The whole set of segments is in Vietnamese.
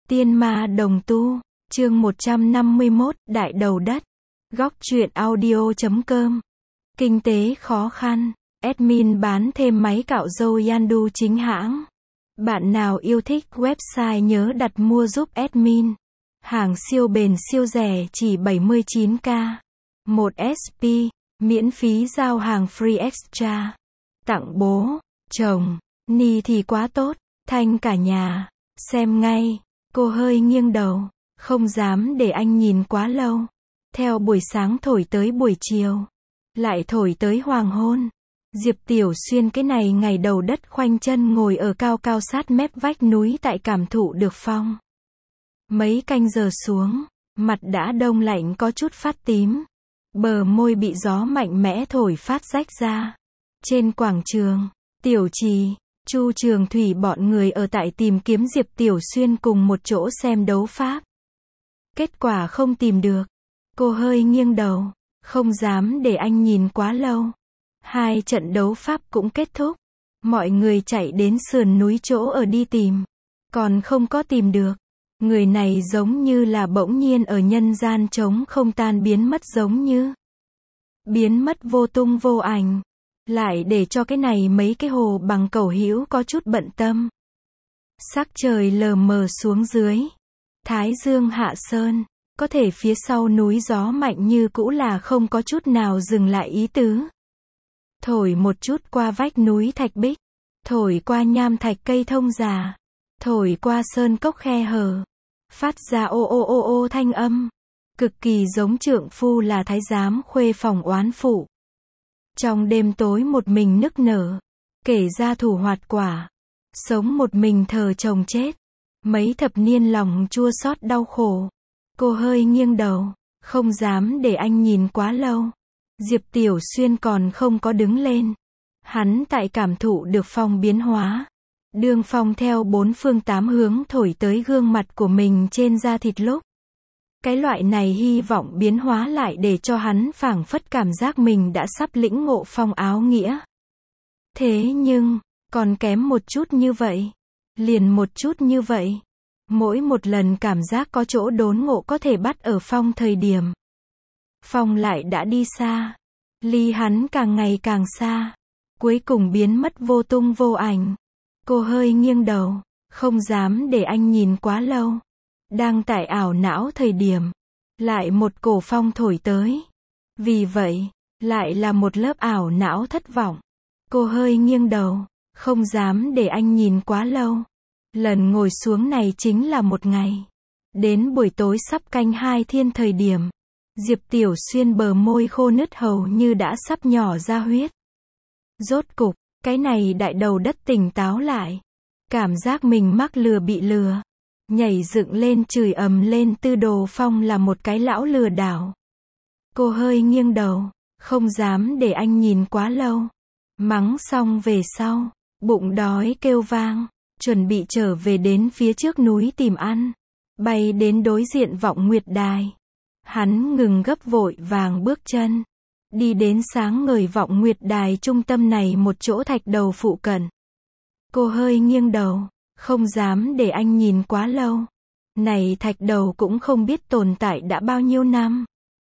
Tiên ma đồng tu, chương 151, Đại đầu đất. Góc truyện audio.com. Kinh tế khó khăn. Admin bán thêm máy cạo râu Yandu chính hãng. Bạn nào yêu thích website nhớ đặt mua giúp admin. Hàng siêu bền siêu rẻ chỉ 79k. 1 SP, miễn phí giao hàng free extra. Tặng bố, chồng, Ni thì quá tốt, thanh cả nhà. Xem ngay. Cô hơi nghiêng đầu, không dám để anh nhìn quá lâu. Theo buổi sáng thổi tới buổi chiều, lại thổi tới hoàng hôn. Diệp Tiểu Xuyên cái này ngày đầu đất khoanh chân ngồi ở cao cao sát mép vách núi tại cảm thụ được phong. Mấy canh giờ xuống, mặt đã đông lạnh có chút phát tím. Bờ môi bị gió mạnh mẽ thổi phát rách ra. Trên quảng trường, Tiểu Trì, Chu Trường Thủy bọn người ở tại tìm kiếm Diệp Tiểu Xuyên cùng một chỗ xem đấu pháp. Kết quả không tìm được. Cô hơi nghiêng đầu, không dám để anh nhìn quá lâu. 2 trận đấu pháp cũng kết thúc. Mọi người chạy đến sườn núi chỗ ở đi tìm. Còn không có tìm được. Người này giống như là bỗng nhiên ở nhân gian trống không tan biến mất giống như. Biến mất vô tung vô ảnh. Lại để cho cái này mấy cái hồ bằng cẩu hữu có chút bận tâm. Sắc trời lờ mờ xuống dưới. Thái dương hạ sơn. Có thể phía sau núi gió mạnh như cũ là không có chút nào dừng lại ý tứ. Thổi một chút qua vách núi thạch bích. Thổi qua nham thạch cây thông già. Thổi qua sơn cốc khe hở. Phát ra ô ô ô ô thanh âm. Cực kỳ giống trượng phu là thái giám khuê phòng oán phụ. Trong đêm tối một mình nức nở. Kể ra thủ hoạt quả. Sống một mình thờ chồng chết. Mấy thập niên lòng chua xót đau khổ. Cô hơi nghiêng đầu. Không dám để anh nhìn quá lâu. Diệp Tiểu Xuyên còn không có đứng lên. Hắn tại cảm thụ được phong biến hóa. Đường phong theo 4 phương 8 hướng thổi tới gương mặt của mình trên da thịt lúc. Cái loại này hy vọng biến hóa lại để cho hắn phảng phất cảm giác mình đã sắp lĩnh ngộ phong áo nghĩa. Thế nhưng, còn kém một chút như vậy. Liền một chút như vậy. Mỗi một lần cảm giác có chỗ đốn ngộ có thể bắt ở phong thời điểm. Phong lại đã đi xa. Ly hắn càng ngày càng xa. Cuối cùng biến mất vô tung vô ảnh. Cô hơi nghiêng đầu. Không dám để anh nhìn quá lâu. Đang tại ảo não thời điểm. Lại một cổ phong thổi tới. Vì vậy, lại là một lớp ảo não thất vọng. Cô hơi nghiêng đầu. Không dám để anh nhìn quá lâu. Lần ngồi xuống này chính là một ngày. Đến buổi tối sắp canh 2 thiên thời điểm. Diệp Tiểu Xuyên bờ môi khô nứt hầu như đã sắp nhỏ ra huyết. Rốt cục, cái này đại đầu đất tỉnh táo lại. Cảm giác mình mắc lừa bị lừa. Nhảy dựng lên chửi ầm lên Tư Đồ Phong là một cái lão lừa đảo. Cô hơi nghiêng đầu, không dám để anh nhìn quá lâu. Mắng xong về sau, bụng đói kêu vang, chuẩn bị trở về đến phía trước núi tìm ăn. Bay đến đối diện Vọng Nguyệt Đài. Hắn ngừng gấp vội vàng bước chân. Đi đến sáng ngời Vọng Nguyệt Đài trung tâm này một chỗ thạch đầu phụ cận. Cô hơi nghiêng đầu, không dám để anh nhìn quá lâu. Này thạch đầu cũng không biết tồn tại đã bao nhiêu năm.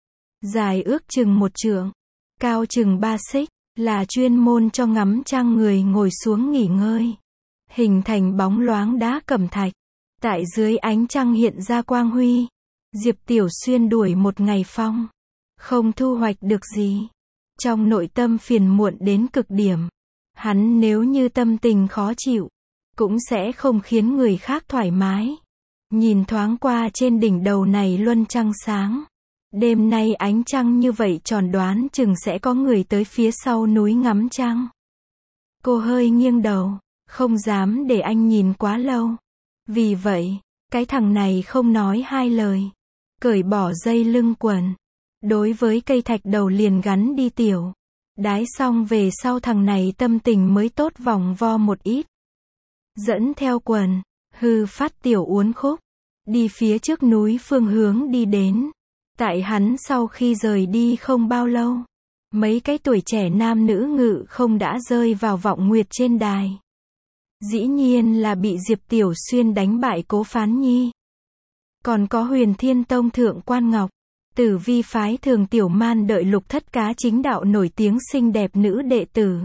Dài ước chừng 1 trượng, cao chừng 3 xích, là chuyên môn cho ngắm trăng người ngồi xuống nghỉ ngơi. Hình thành bóng loáng đá cẩm thạch. Tại dưới ánh trăng hiện ra quang huy. Diệp Tiểu Xuyên đuổi một ngày phong. Không thu hoạch được gì. Trong nội tâm phiền muộn đến cực điểm. Hắn nếu như tâm tình khó chịu, cũng sẽ không khiến người khác thoải mái. Nhìn thoáng qua trên đỉnh đầu này luân trăng sáng. Đêm nay ánh trăng như vậy tròn đoán chừng sẽ có người tới phía sau núi ngắm trăng. Cô hơi nghiêng đầu, không dám để anh nhìn quá lâu. Vì vậy, cái thằng này không nói 2 lời. Cởi bỏ dây lưng quần. Đối với cây thạch đầu liền gắn đi tiểu. Đái xong về sau thằng này tâm tình mới tốt vòng vo một ít. Dẫn theo quần, hư phát tiểu uốn khúc. Đi phía trước núi phương hướng đi đến. Tại hắn sau khi rời đi không bao lâu. Mấy cái tuổi trẻ nam nữ ngự không đã rơi vào Vọng Nguyệt trên đài. Dĩ nhiên là bị Diệp Tiểu Xuyên đánh bại Cố Phán Nhi. Còn có Huyền Thiên Tông Thượng Quan Ngọc, Tử Vi phái Thường Tiểu Man đợi Lục Thất Cá chính đạo nổi tiếng xinh đẹp nữ đệ tử.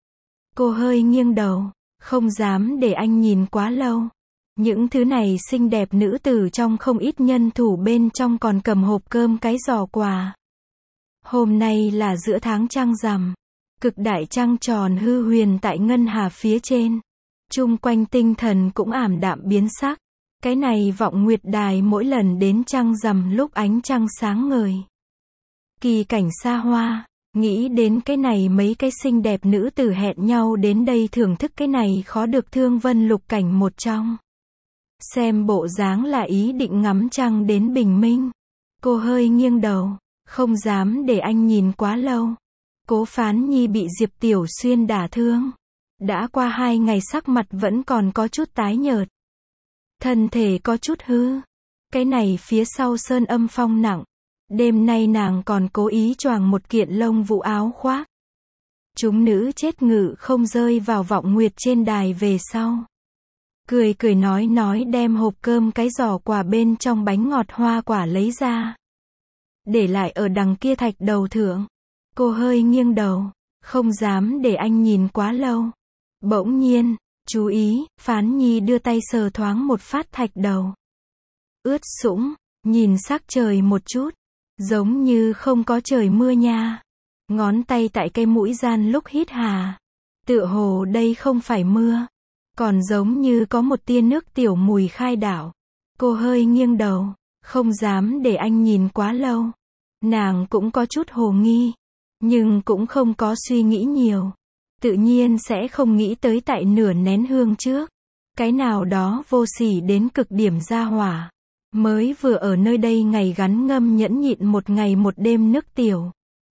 Cô hơi nghiêng đầu, không dám để anh nhìn quá lâu. Những thứ này xinh đẹp nữ tử trong không ít nhân thủ bên trong còn cầm hộp cơm cái giỏ quà. Hôm nay là giữa tháng trăng rằm, cực đại trăng tròn hư huyền tại ngân hà phía trên. Chung quanh tinh thần cũng ảm đạm biến sắc. Cái này vọng nguyệt đài mỗi lần đến trăng rằm lúc ánh trăng sáng ngời. Kỳ cảnh xa hoa, nghĩ đến cái này mấy cái xinh đẹp nữ tử hẹn nhau đến đây thưởng thức cái này khó được thương vân lục cảnh một trong. Xem bộ dáng là ý định ngắm trăng đến bình minh. Cô hơi nghiêng đầu, không dám để anh nhìn quá lâu. Cố Phán Nhi bị Diệp Tiểu Xuyên đả thương. Đã qua 2 ngày sắc mặt vẫn còn có chút tái nhợt. Thân thể có chút hư. Cái này phía sau sơn âm phong nặng. Đêm nay nàng còn cố ý choàng một kiện lông vũ áo khoác. Chúng nữ chết ngự không rơi vào vọng nguyệt trên đài về sau. Cười cười nói đem hộp cơm cái giỏ quà bên trong bánh ngọt hoa quả lấy ra. Để lại ở đằng kia thạch đầu thượng. Cô hơi nghiêng đầu, không dám để anh nhìn quá lâu. Bỗng nhiên, chú ý, Phán Nhi đưa tay sờ thoáng một phát thạch đầu. Ướt sũng, nhìn sắc trời một chút, giống như không có trời mưa nha. Ngón tay tại cây mũi gian lúc hít hà. Tựa hồ đây không phải mưa, còn giống như có một tia nước tiểu mùi khai đảo. Cô hơi nghiêng đầu, không dám để anh nhìn quá lâu. Nàng cũng có chút hồ nghi, nhưng cũng không có suy nghĩ nhiều. Tự nhiên sẽ không nghĩ tới tại nửa nén hương trước. Cái nào đó vô sỉ đến cực điểm ra hỏa. Mới vừa ở nơi đây ngày gắn ngâm nhẫn nhịn một ngày một đêm nước tiểu.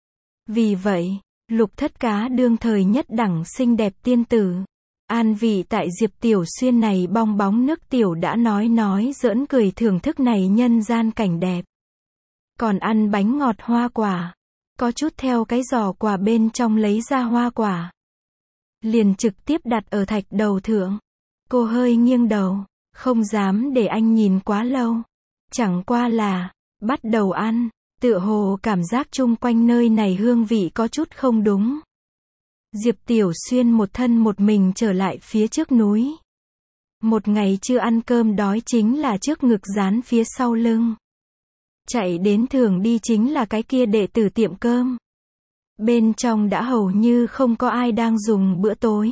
Vì vậy, Lục Thất Cá đương thời nhất đẳng xinh đẹp tiên tử. An vị tại Diệp Tiểu Xuyên này bong bóng nước tiểu đã nói giỡn cười thưởng thức này nhân gian cảnh đẹp. Còn ăn bánh ngọt hoa quả. Có chút theo cái giỏ quà bên trong lấy ra hoa quả. Liền trực tiếp đặt ở thạch đầu thượng. Cô hơi nghiêng đầu, không dám để anh nhìn quá lâu. Chẳng qua là, bắt đầu ăn, tựa hồ cảm giác chung quanh nơi này hương vị có chút không đúng. Diệp Tiểu Xuyên một thân một mình trở lại phía trước núi. Một ngày chưa ăn cơm đói chính là trước ngực dán phía sau lưng. Chạy đến thường đi chính là cái kia đệ tử tiệm cơm. Bên trong đã hầu như không có ai đang dùng bữa tối.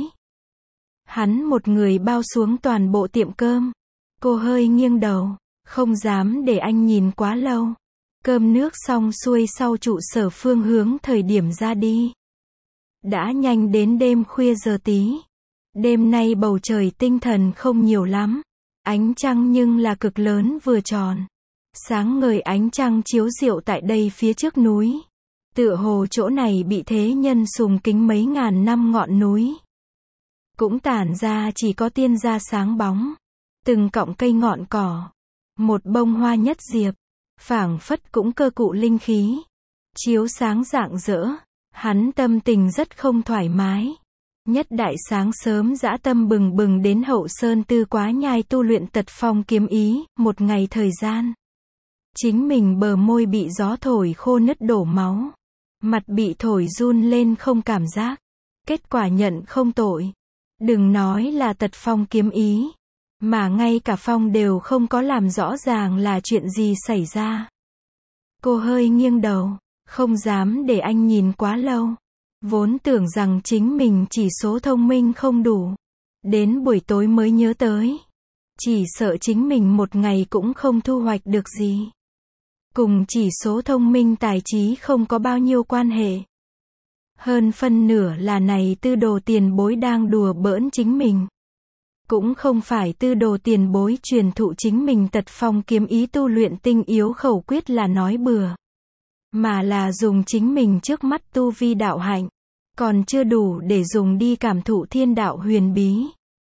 Hắn một người bao xuống toàn bộ tiệm cơm. Cô hơi nghiêng đầu, không dám để anh nhìn quá lâu. Cơm nước xong xuôi sau trụ sở phương hướng thời điểm ra đi. Đã nhanh đến đêm khuya giờ tí. Đêm nay bầu trời tinh thần không nhiều lắm. Ánh trăng nhưng là cực lớn vừa tròn. Sáng ngời ánh trăng chiếu rượu tại đây phía trước núi. Tựa hồ chỗ này bị thế nhân sùng kính mấy ngàn năm ngọn núi. Cũng tản ra chỉ có tiên gia sáng bóng. Từng cọng cây ngọn cỏ. Một bông hoa nhất diệp. Phảng phất cũng cơ cụ linh khí. Chiếu sáng rạng rỡ. Hắn tâm tình rất không thoải mái. Nhất đại sáng sớm dã tâm bừng bừng đến Hậu Sơn Tư Quá Nhai tu luyện tật phong kiếm ý, một ngày thời gian. Chính mình bờ môi bị gió thổi khô nứt đổ máu. Mặt bị thổi run lên không cảm giác. Kết quả nhận không tội. Đừng nói là tật phong kiếm ý. Mà ngay cả phong đều không có làm rõ ràng là chuyện gì xảy ra. Cô hơi nghiêng đầu. Không dám để anh nhìn quá lâu. Vốn tưởng rằng chính mình chỉ số thông minh không đủ. Đến buổi tối mới nhớ tới. Chỉ sợ chính mình một ngày cũng không thu hoạch được gì. Cùng chỉ số thông minh tài trí không có bao nhiêu quan hệ. Hơn phân nửa là này tư đồ tiền bối đang đùa bỡn chính mình. Cũng không phải tư đồ tiền bối truyền thụ chính mình tật phong kiếm ý tu luyện tinh yếu khẩu quyết là nói bừa. Mà là dùng chính mình trước mắt tu vi đạo hạnh. Còn chưa đủ để dùng đi cảm thụ thiên đạo huyền bí.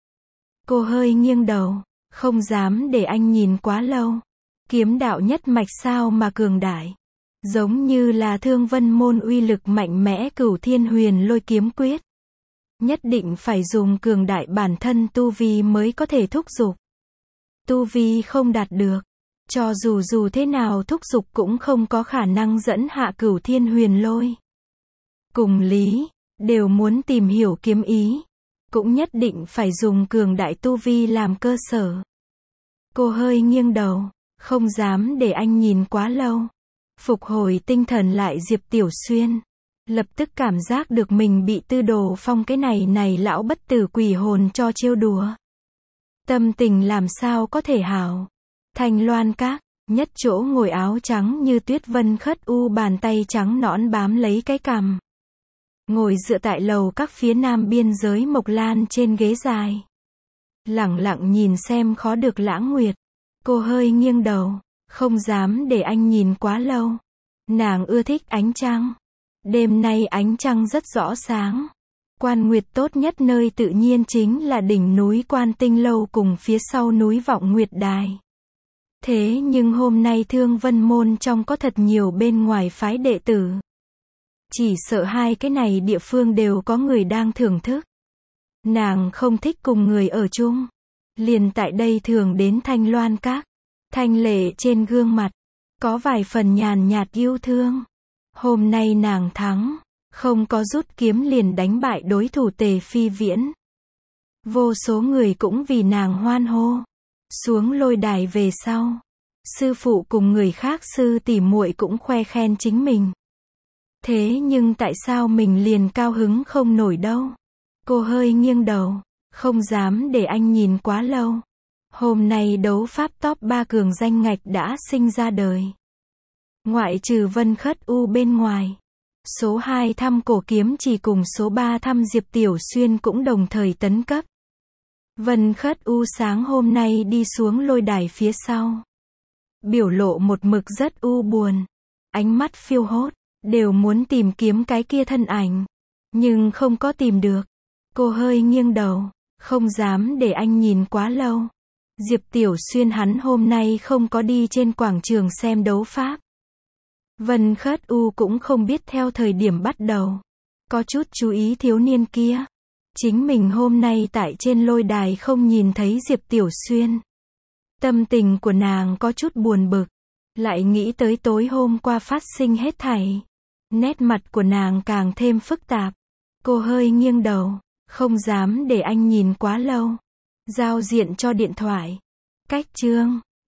Cô hơi nghiêng đầu, không dám để anh nhìn quá lâu. Kiếm đạo nhất mạch sao mà cường đại. Giống như là Thương Vân môn uy lực mạnh mẽ Cửu Thiên Huyền Lôi kiếm quyết. Nhất định phải dùng cường đại bản thân tu vi mới có thể thúc giục. Tu vi không đạt được. Cho dù thế nào thúc giục cũng không có khả năng dẫn hạ Cửu Thiên Huyền Lôi. Cùng lý, đều muốn tìm hiểu kiếm ý, cũng nhất định phải dùng cường đại tu vi làm cơ sở. Cô hơi nghiêng đầu, không dám để anh nhìn quá lâu. Phục hồi tinh thần lại Diệp Tiểu Xuyên. Lập tức cảm giác được mình bị Tư Đồ Phong cái này lão bất tử quỷ hồn cho trêu đùa. Tâm tình làm sao có thể hảo. Thanh Loan Các, nhất chỗ ngồi áo trắng như tuyết Vân Khất U bàn tay trắng nõn bám lấy cái cằm. Ngồi dựa tại lầu các phía nam biên giới Mộc Lan trên ghế dài. Lẳng lặng nhìn xem khó được Lãng Nguyệt. Cô hơi nghiêng đầu, không dám để anh nhìn quá lâu. Nàng ưa thích ánh trăng. Đêm nay ánh trăng rất rõ sáng. Quan nguyệt tốt nhất nơi tự nhiên chính là đỉnh núi Quan Tinh Lâu cùng phía sau núi Vọng Nguyệt Đài. Thế nhưng hôm nay Thương Vân Môn trong có thật nhiều bên ngoài phái đệ tử. Chỉ sợ hai cái này địa phương đều có người đang thưởng thức. Nàng không thích cùng người ở chung. Liền tại đây thường đến Thanh Loan Các. Thanh lệ trên gương mặt, có vài phần nhàn nhạt yêu thương. Hôm nay nàng thắng, không có rút kiếm liền đánh bại đối thủ Tề Phi Viễn. Vô số người cũng vì nàng hoan hô. Xuống lôi đài về sau, sư phụ cùng người khác sư tỷ muội cũng khoe khen chính mình. Thế nhưng tại sao mình liền cao hứng không nổi đâu? Cô hơi nghiêng đầu, không dám để anh nhìn quá lâu. Hôm nay đấu pháp top 3 cường danh ngạch đã sinh ra đời. Ngoại trừ Vân Khất U bên ngoài, số 2 thăm Cổ Kiếm Chỉ cùng số 3 thăm Diệp Tiểu Xuyên cũng đồng thời tấn cấp. Vân Khất U sáng hôm nay đi xuống lôi đài phía sau. Biểu lộ một mực rất u buồn. Ánh mắt phiêu hốt, đều muốn tìm kiếm cái kia thân ảnh. Nhưng không có tìm được. Cô hơi nghiêng đầu, không dám để anh nhìn quá lâu. Diệp Tiểu Xuyên hắn hôm nay không có đi trên quảng trường xem đấu pháp. Vân Khất U cũng không biết theo thời điểm bắt đầu. Có chút chú ý thiếu niên kia. Chính mình hôm nay tại trên lôi đài không nhìn thấy Diệp Tiểu Xuyên. Tâm tình của nàng có chút buồn bực. Lại nghĩ tới tối hôm qua phát sinh hết thảy. Nét mặt của nàng càng thêm phức tạp. Cô hơi nghiêng đầu, không dám để anh nhìn quá lâu. Giao diện cho điện thoại. Cách chương